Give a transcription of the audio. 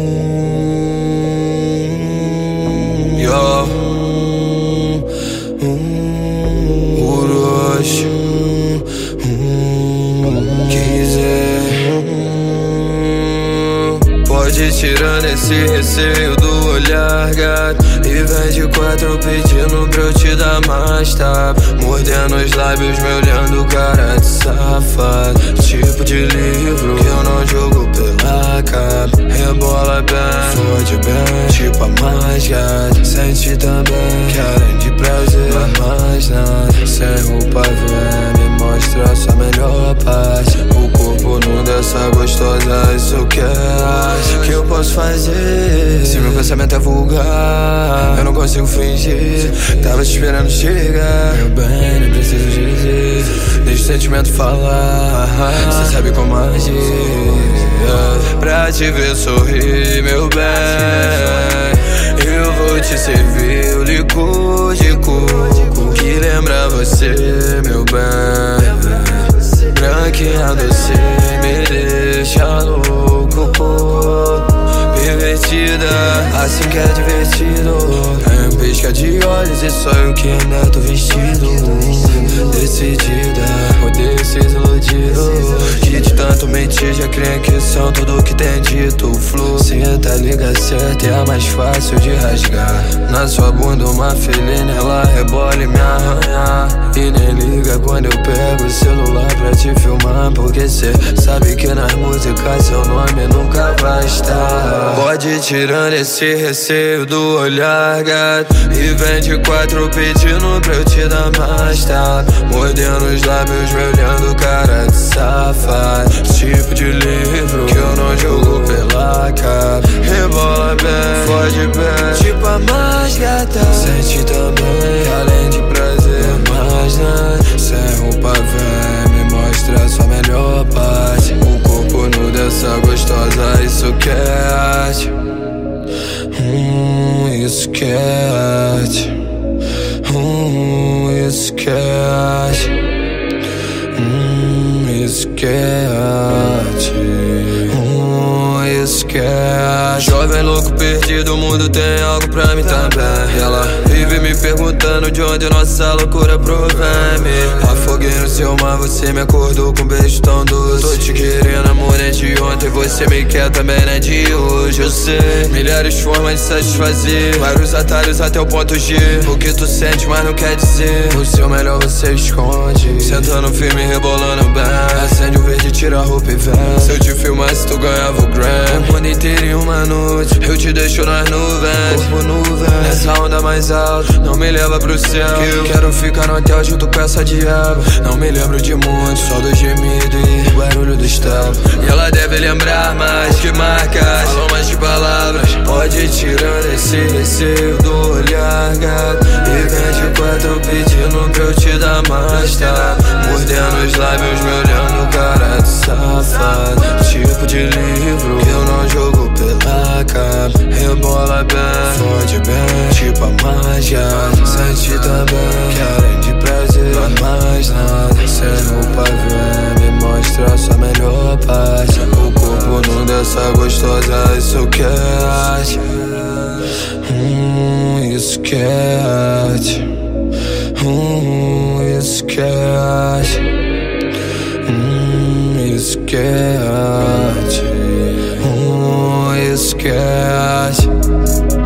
Yo, Orochi, quiser. Pode tirando esse receio do olhar, gato, e vem de quatro pedindo pra eu te dar mais tapa, mordendo os lábios, me olhando cara de safado. Tipo de livro que eu não jogo pela capa. Rebola bem, fode bem, tipo a mais gata. Sente também que além de prazer não há mais nada. Sem roupa vem, me mostra sua melhor parte. O corpo nu dessa gostosa, isso que é que eu posso fazer. Se meu pensamento é vulgar, eu não consigo fingir. Tava te esperando chegar, meu bem, nem preciso dizer. Deixa o sentimento falar, cê sabe como agir. Pra te ver sorrir, meu bem, eu vou te servir o licor de coco que lembra você, meu bem. Branqueando você me deixa louco, pervertida, assim que é divertido. É um pisca de olhos e só eu que ainda tô vestido. Decidida, odeio esses iludidos que de tanto mentir já creem que são tudo que tem dito. Flu, senta, liga certa, é a mais fácil de rasgar. Na sua bunda uma felina, ela rebola e me arranha. E nem liga quando eu pego o celular pra te filmar, porque cê sabe que nas músicas seu nome nunca vai estar. Pode ir tirando esse receio do olhar, gato, e vem de quatro pedindo pra eu te dar mais tapa, mordendo os lábios, me olhando cara de safado. Tipo de livro que eu não jogo pela capa. Rebola bem, fode bem, tipo a mais gata. Sente também, além de prazer não há mais nada. Sem roupa vem, me mostra sua melhor parte. O corpo nu dessa gostosa, isso que é arte. Isso que é arte. Isso que é arte. Isso que é arte. Isso que é arte. Jovem louco perdido, o mundo tem algo pra mim também. Ela vive me perguntando de onde nossa loucura provém. Afoguei no seu mar, você me acordou com um beijo tão doce. Tô te querendo, amor, é de ontem, você me quer também, não é de hoje. Eu sei, milhares de formas de satisfazer, vários atalhos até o ponto G. O que tu sente, mas não quer dizer. O seu melhor você esconde, sentando firme, rebolando bem. Acende o verde, tira a roupa e vem. Se eu te filmasse, tu ganhava o Grammy. O mundo inteiro em uma noite, eu te deixo nas nuvens. Corpo nuvem, nessa onda mais alta, não me leva pro céu, que eu quero ficar no hotel junto com essa diabo. Não me lembro de muito, só do gemido e o barulho do estalo. E ela deve lembrar mais que marcas, falam mais de palavras. Pode ir tirando esse receio do olhar, gato, e vem de quatro pedindo pra eu te dar mais tapa, mordendo os lábios, me olhando cara de safado. Tipo de livro que eu não jogo pela capa. Rebola bem, fode bem, tipo a mágica. Sente também que além de prazer não há mais nada. Sem roupa vem, me mostra sua melhor parte. O corpo nu dessa gostosa, isso que é arte. Isso que é arte. Isso que é arte. Isso que é arte. Isso que é arte.